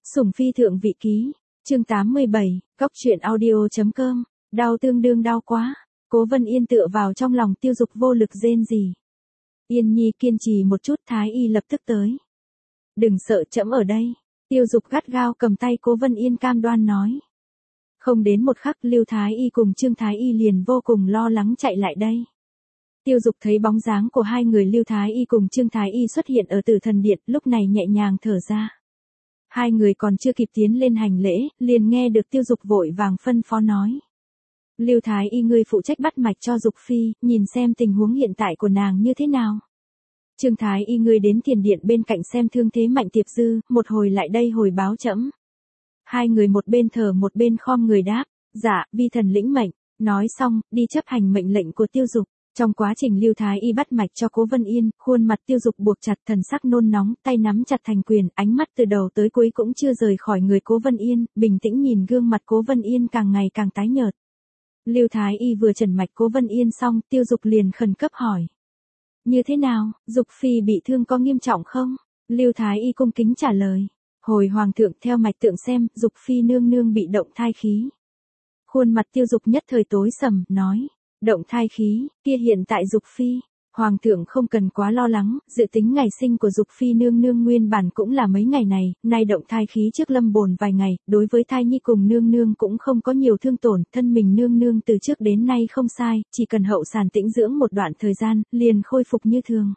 Sủng phi thượng vị ký, chương 87, cóc truyện audio.com, đau tương đương đau quá. Cố Vân Yên tựa vào trong lòng Tiêu Dục vô lực rên rỉ. Yên Nhi kiên trì một chút, Thái y lập tức tới. Đừng sợ, trẫm ở đây. Tiêu Dục gắt gao cầm tay Cố Vân Yên cam đoan nói. Không đến một khắc, Lưu Thái y cùng Trương Thái y liền vô cùng lo lắng chạy lại đây. Tiêu Dục thấy bóng dáng của hai người Lưu Thái y cùng Trương Thái y xuất hiện ở Tử Thần Điện, lúc này nhẹ nhàng thở ra. Hai người còn chưa kịp tiến lên hành lễ, liền nghe được Tiêu Dục vội vàng phân phó nói. Lưu Thái y ngươi phụ trách bắt mạch cho Dục phi, nhìn xem tình huống hiện tại của nàng như thế nào. Trương Thái y ngươi đến tiền điện bên cạnh xem thương thế Mạnh Tiệp Dư, một hồi lại đây hồi báo trẫm. Hai người một bên thở một bên khom người đáp, dạ, vi thần lĩnh mệnh. Nói xong, đi chấp hành mệnh lệnh của Tiêu Dục. Trong quá trình Lưu Thái y bắt mạch cho Cố Vân Yên, khuôn mặt Tiêu Dục buộc chặt, thần sắc nôn nóng, tay nắm chặt thành quyền, ánh mắt từ đầu tới cuối cũng chưa rời khỏi người Cố Vân Yên, bình tĩnh nhìn gương mặt Cố Vân Yên càng ngày càng tái nhợt. Lưu Thái y vừa trần mạch Cố Vân Yên xong, Tiêu Dục liền khẩn cấp hỏi. Như thế nào, Dục phi bị thương có nghiêm trọng không? Lưu Thái y cung kính trả lời. Hồi hoàng thượng, theo mạch tượng xem, Dục phi nương nương bị động thai khí. Khuôn mặt Tiêu Dục nhất thời tối sầm, nói. Động thai khí, kia hiện tại Dục phi, hoàng thượng không cần quá lo lắng, dự tính ngày sinh của Dục phi nương nương nguyên bản cũng là mấy ngày này, nay động thai khí trước lâm bồn vài ngày, đối với thai nhi cùng nương nương cũng không có nhiều thương tổn, thân mình nương nương từ trước đến nay không sai, chỉ cần hậu sản tĩnh dưỡng một đoạn thời gian, liền khôi phục như thường.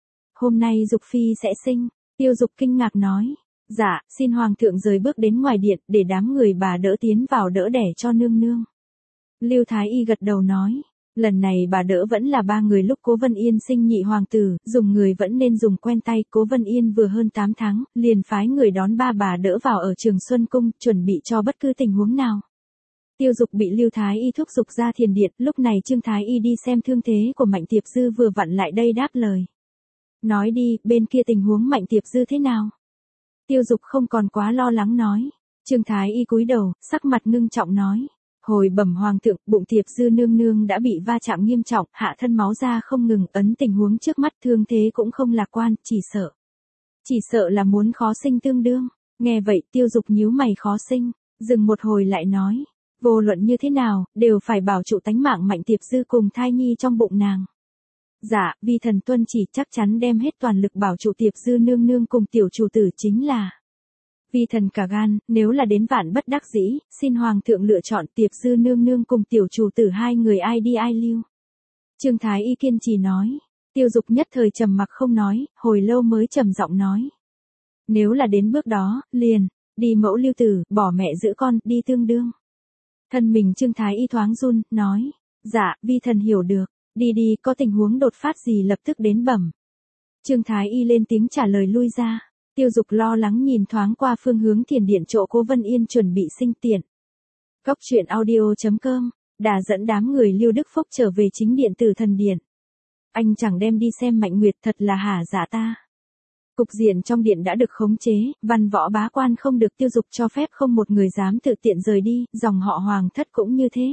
Hôm nay Dục phi sẽ sinh, Tiêu Dục kinh ngạc nói. Dạ, xin hoàng thượng rời bước đến ngoài điện, để đám người bà đỡ tiến vào đỡ đẻ cho nương nương. Lưu Thái y gật đầu nói. Lần này bà đỡ vẫn là ba người lúc Cố Vân Yên sinh nhị hoàng tử, dùng người vẫn nên dùng quen tay, Cố Vân Yên vừa hơn 8 tháng, liền phái người đón ba bà đỡ vào ở Trường Xuân Cung, chuẩn bị cho bất cứ tình huống nào. Tiêu Dục bị Lưu Thái y thúc giục ra thiền điện, lúc này Trương Thái y đi xem thương thế của Mạnh Tiệp Dư vừa vặn lại đây đáp lời. Nói đi, bên kia tình huống Mạnh Tiệp Dư thế nào? Tiêu Dục không còn quá lo lắng nói. Trương Thái y cúi đầu, sắc mặt ngưng trọng nói. Hồi bẩm hoàng thượng, bụng Tiệp Dư nương nương đã bị va chạm nghiêm trọng, hạ thân máu ra không ngừng, ấn tình huống trước mắt thương thế cũng không lạc quan, chỉ sợ là muốn khó sinh tương đương. Nghe vậy Tiêu Dục nhíu mày khó sinh, dừng một hồi lại nói, vô luận như thế nào, đều phải bảo trụ tánh mạng Mạnh Tiệp Dư cùng thai nhi trong bụng nàng. Dạ, vi thần tuân chỉ, chắc chắn đem hết toàn lực bảo trụ Tiệp Dư nương nương cùng tiểu chủ tử chính là. Vi thần cả gan, nếu là đến vạn bất đắc dĩ, xin hoàng thượng lựa chọn Tiệp Dư nương nương cùng tiểu chủ tử hai người ai đi ai lưu. Trương Thái y kiên trì nói. Tiêu Dục nhất thời trầm mặc không nói, hồi lâu mới trầm giọng nói. Nếu là đến bước đó, liền, đi mẫu lưu tử, bỏ mẹ giữ con, đi tương đương. Thân mình Trương Thái y thoáng run, nói. Dạ, vi thần hiểu được, đi, có tình huống đột phát gì lập tức đến bẩm. Trương Thái y lên tiếng trả lời lui ra. Tiêu Dục lo lắng nhìn thoáng qua phương hướng thiền điện chỗ Cố Vân Yên chuẩn bị sinh tiện. Cóc truyện audio.com, đã dẫn đám người Lưu Đức Phúc trở về chính điện Tử Thần Điện. Anh chẳng đem đi xem Mạnh Nguyệt, thật là hả dạ ta. Cục diện trong điện đã được khống chế, văn võ bá quan không được Tiêu Dục cho phép, không một người dám tự tiện rời đi, dòng họ Hoàng thất cũng như thế.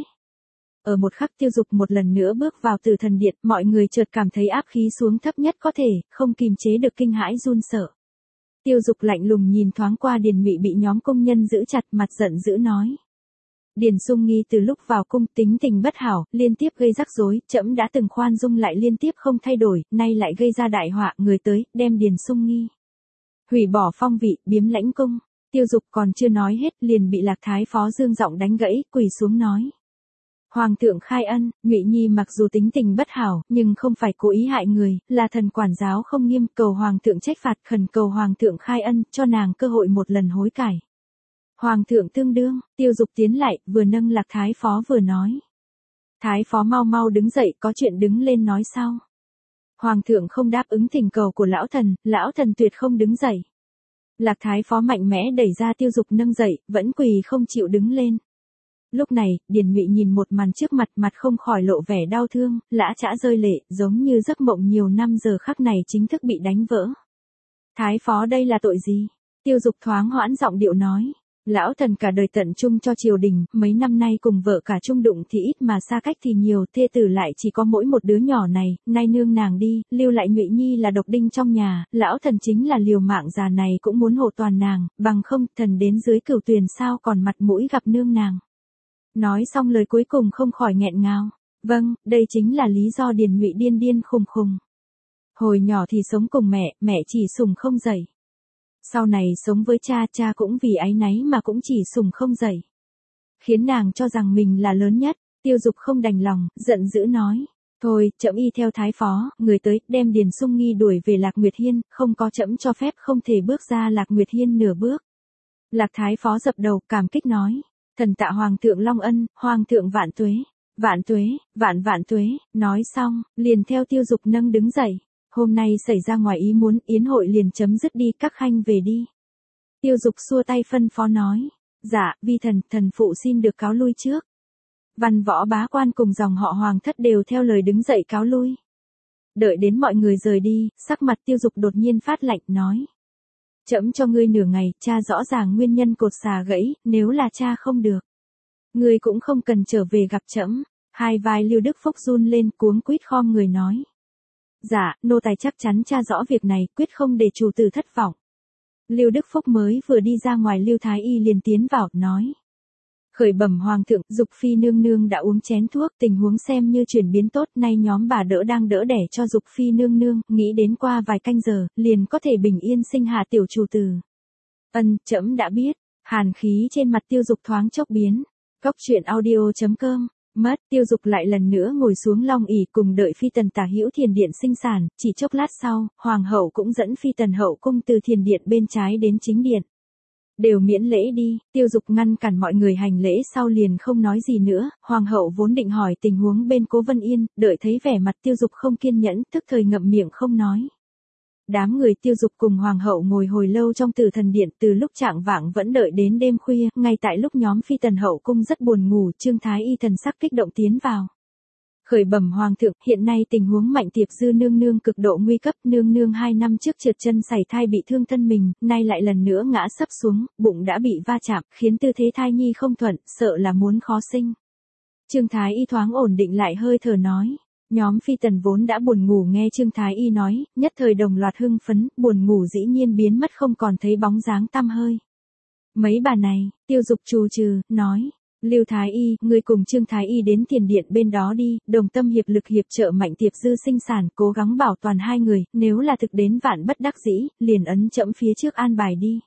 Ở một khắc Tiêu Dục một lần nữa bước vào Tử Thần Điện, mọi người chợt cảm thấy áp khí xuống thấp nhất có thể, không kìm chế được kinh hãi run sợ. Tiêu Dục lạnh lùng nhìn thoáng qua Điền Mị bị nhóm công nhân giữ chặt, mặt giận dữ nói. Điền Sung Nghi từ lúc vào cung tính tình bất hảo, liên tiếp gây rắc rối, trẫm đã từng khoan dung lại liên tiếp không thay đổi, nay lại gây ra đại họa, người tới, đem Điền Sung Nghi hủy bỏ phong vị, biếm lãnh cung. Tiêu Dục còn chưa nói hết, liền bị Lạc Thái phó Dương giọng đánh gãy, quỳ xuống nói. Hoàng thượng khai ân, Nhụy Nhi mặc dù tính tình bất hảo, nhưng không phải cố ý hại người, là thần quản giáo không nghiêm, cầu hoàng thượng trách phạt, khẩn cầu hoàng thượng khai ân, cho nàng cơ hội một lần hối cải. Hoàng thượng tương đương, Tiêu Dục tiến lại, vừa nâng Lạc Thái phó vừa nói. Thái phó mau đứng dậy, có chuyện đứng lên nói sau. Hoàng thượng không đáp ứng thỉnh cầu của lão thần tuyệt không đứng dậy. Lạc Thái phó mạnh mẽ đẩy ra Tiêu Dục nâng dậy, vẫn quỳ không chịu đứng lên. Lúc này, Điền Mị nhìn một màn trước mặt không khỏi lộ vẻ đau thương, lã chã rơi lệ, giống như giấc mộng nhiều năm giờ khắc này chính thức bị đánh vỡ. Thái phó đây là tội gì? Tiêu Dục thoáng hoãn giọng điệu nói. Lão thần cả đời tận trung cho triều đình, mấy năm nay cùng vợ cả chung đụng thì ít mà xa cách thì nhiều, thê tử lại chỉ có mỗi một đứa nhỏ này, nay nương nàng đi, lưu lại Nhụy Nhi là độc đinh trong nhà, lão thần chính là liều mạng già này cũng muốn hộ toàn nàng, bằng không, thần đến dưới Cửu Tuyền sao còn mặt mũi gặp nương nàng. Nói xong lời cuối cùng không khỏi nghẹn ngào. Vâng, đây chính là lý do Điền Nhụy điên điên khùng khùng. Hồi nhỏ thì sống cùng mẹ, mẹ chỉ sủng không dạy. Sau này sống với cha, cha cũng vì áy náy mà cũng chỉ sủng không dạy. Khiến nàng cho rằng mình là lớn nhất, Tiêu Dục không đành lòng, giận dữ nói. Thôi, trẫm y theo thái phó, người tới, đem Điền Sung Nghi đuổi về Lạc Nguyệt Hiên, không có trẫm cho phép không thể bước ra Lạc Nguyệt Hiên nửa bước. Lạc thái phó dập đầu, cảm kích nói. Thần tạ Hoàng thượng Long Ân, Hoàng thượng vạn tuế. Vạn tuế, vạn tuế, nói xong, liền theo Tiêu Dục nâng đứng dậy. Hôm nay xảy ra ngoài ý muốn, yến hội liền chấm dứt đi, các khanh về đi. Tiêu Dục xua tay phân phó nói. Dạ, vi thần phụ xin được cáo lui trước. Văn võ bá quan cùng dòng họ Hoàng thất đều theo lời đứng dậy cáo lui. Đợi đến mọi người rời đi, sắc mặt Tiêu Dục đột nhiên phát lạnh, nói. Trẫm cho ngươi nửa ngày, tra rõ ràng nguyên nhân cột xà gãy, nếu là tra không được. Ngươi cũng không cần trở về gặp trẫm. Hai vai Lưu Đức Phúc run lên, cuống quýt khom người nói. Dạ, nô tài chắc chắn tra rõ việc này, quyết không để chủ tử thất vọng. Lưu Đức Phúc mới vừa đi ra ngoài, Lưu Thái Y liền tiến vào, nói. Khởi bẩm Hoàng thượng, Dục Phi nương nương đã uống chén thuốc, tình huống xem như chuyển biến tốt, nay nhóm bà đỡ đang đỡ đẻ cho Dục Phi nương nương, nghĩ đến qua vài canh giờ, liền có thể bình yên sinh hạ tiểu chủ tử. Trẫm đã biết. Hàn khí trên mặt Tiêu Dục thoáng chốc biến. Cóc truyện audio.com. Mất, Tiêu Dục lại lần nữa ngồi xuống long ỷ cùng đợi phi tần tả hữu thiền điện sinh sản, chỉ chốc lát sau, hoàng hậu cũng dẫn phi tần hậu cung từ thiền điện bên trái đến chính điện. Đều miễn lễ đi, Tiêu Dục ngăn cản mọi người hành lễ sau liền không nói gì nữa, hoàng hậu vốn định hỏi tình huống bên Cố Vân Yên, đợi thấy vẻ mặt Tiêu Dục không kiên nhẫn, tức thời ngậm miệng không nói. Đám người Tiêu Dục cùng hoàng hậu ngồi hồi lâu trong Tử Thần Điện, từ lúc chạng vạng vẫn đợi đến đêm khuya, ngay tại lúc nhóm phi tần hậu cung rất buồn ngủ, Trương Thái Y thần sắc kích động tiến vào. Khởi bẩm Hoàng thượng, hiện nay tình huống Mạnh Tiệp Dư nương nương cực độ nguy cấp, nương nương 2 năm trước trượt chân sảy thai bị thương thân mình, nay lại lần nữa ngã sấp xuống, bụng đã bị va chạm, khiến tư thế thai nhi không thuận, sợ là muốn khó sinh. Trương Thái Y thoáng ổn định lại hơi thở nói. Nhóm phi tần vốn đã buồn ngủ nghe Trương Thái Y nói, nhất thời đồng loạt hưng phấn, buồn ngủ dĩ nhiên biến mất không còn thấy bóng dáng tăm hơi. Mấy bà này, Tiêu Dục trù trừ, nói. Lưu Thái Y, ngươi cùng Trương Thái Y đến tiền điện bên đó đi, đồng tâm hiệp lực hiệp trợ Mạnh Tiệp Dư sinh sản, cố gắng bảo toàn hai người, nếu là thực đến vạn bất đắc dĩ, liền ấn chẫm phía trước an bài đi.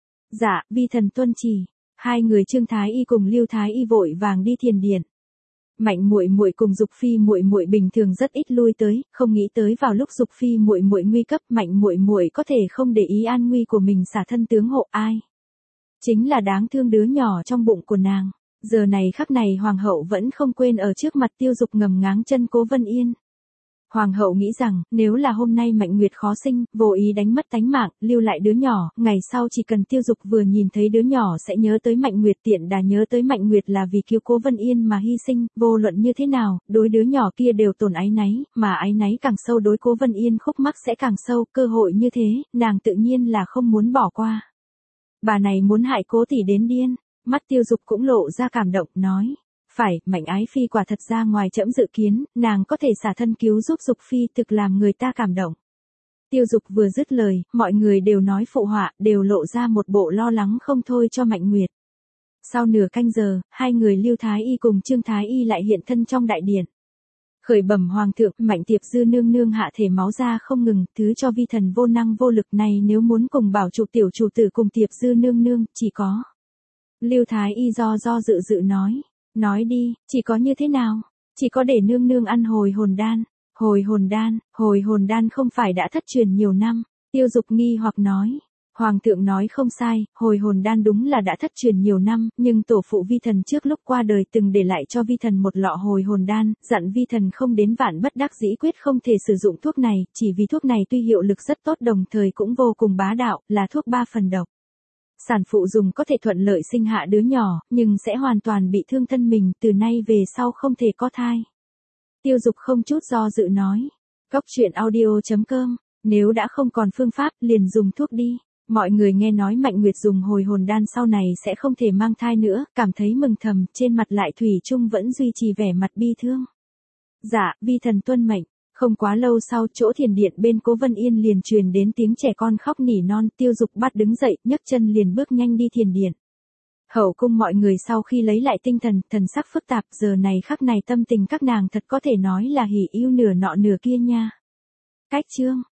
Dạ, vi thần tuân chỉ. Hai người Trương Thái Y cùng Lưu Thái Y vội vàng đi thiền điện. Mạnh muội muội cùng Dục Phi muội muội bình thường rất ít lui tới, không nghĩ tới vào lúc Dục Phi muội muội nguy cấp, Mạnh muội muội có thể không để ý an nguy của mình xả thân tướng hộ ai. Chính là đáng thương đứa nhỏ trong bụng của nàng. Giờ này khắc này hoàng hậu vẫn không quên ở trước mặt Tiêu Dục ngầm ngáng chân Cố Vân Yên. Hoàng hậu nghĩ rằng, nếu là hôm nay Mạnh Nguyệt khó sinh, vô ý đánh mất tánh mạng, lưu lại đứa nhỏ, ngày sau chỉ cần Tiêu Dục vừa nhìn thấy đứa nhỏ sẽ nhớ tới Mạnh Nguyệt, tiện đà nhớ tới Mạnh Nguyệt là vì cứu Cố Vân Yên mà hy sinh, vô luận như thế nào, đối đứa nhỏ kia đều tổn áy náy, mà áy náy càng sâu đối Cố Vân Yên khúc mắc sẽ càng sâu, cơ hội như thế, nàng tự nhiên là không muốn bỏ qua. Bà này muốn hại Cố tỷ đến điên, mắt Tiêu Dục cũng lộ ra cảm động, nói. Phải, Mạnh ái phi quả thật ra ngoài trẫm dự kiến, nàng có thể xả thân cứu giúp Dục Phi thực làm người ta cảm động. Tiêu Dục vừa dứt lời, mọi người đều nói phụ họa, đều lộ ra một bộ lo lắng không thôi cho Mạnh Nguyệt. Sau nửa canh giờ, hai người Lưu Thái Y cùng Trương Thái Y lại hiện thân trong đại điện. Khởi bẩm Hoàng thượng, Mạnh Tiệp Dư nương nương hạ thể máu ra không ngừng, thứ cho vi thần vô năng vô lực này nếu muốn cùng bảo trụ tiểu chủ tử cùng Tiệp Dư nương nương, chỉ có. Lưu Thái Y do dự nói. Nói đi, chỉ có như thế nào? Chỉ có để nương nương ăn hồi hồn đan. Hồi hồn đan không phải đã thất truyền nhiều năm. Tiêu Dục nghi hoặc nói. Hoàng thượng nói không sai, hồi hồn đan đúng là đã thất truyền nhiều năm, nhưng tổ phụ vi thần trước lúc qua đời từng để lại cho vi thần một lọ hồi hồn đan, dặn vi thần không đến vạn bất đắc dĩ quyết không thể sử dụng thuốc này, chỉ vì thuốc này tuy hiệu lực rất tốt đồng thời cũng vô cùng bá đạo, là thuốc 3 phần độc. Sản phụ dùng có thể thuận lợi sinh hạ đứa nhỏ, nhưng sẽ hoàn toàn bị thương thân mình, từ nay về sau không thể có thai. Tiêu Dục không chút do dự nói. Cóc truyện audio.com, nếu đã không còn phương pháp, liền dùng thuốc đi. Mọi người nghe nói Mạnh Nguyệt dùng hồi hồn đan sau này sẽ không thể mang thai nữa, cảm thấy mừng thầm, trên mặt lại thủy chung vẫn duy trì vẻ mặt bi thương. Dạ, vi thần tuân mệnh. Không quá lâu sau, chỗ thiền điện bên Cố Vân Yên liền truyền đến tiếng trẻ con khóc nỉ non, Tiêu Dục bắt đứng dậy, nhấc chân liền bước nhanh đi thiền điện. Hậu cung mọi người sau khi lấy lại tinh thần, thần sắc phức tạp, giờ này khắc này tâm tình các nàng thật có thể nói là hỉ ưu nửa nọ nửa kia nha. Cách chương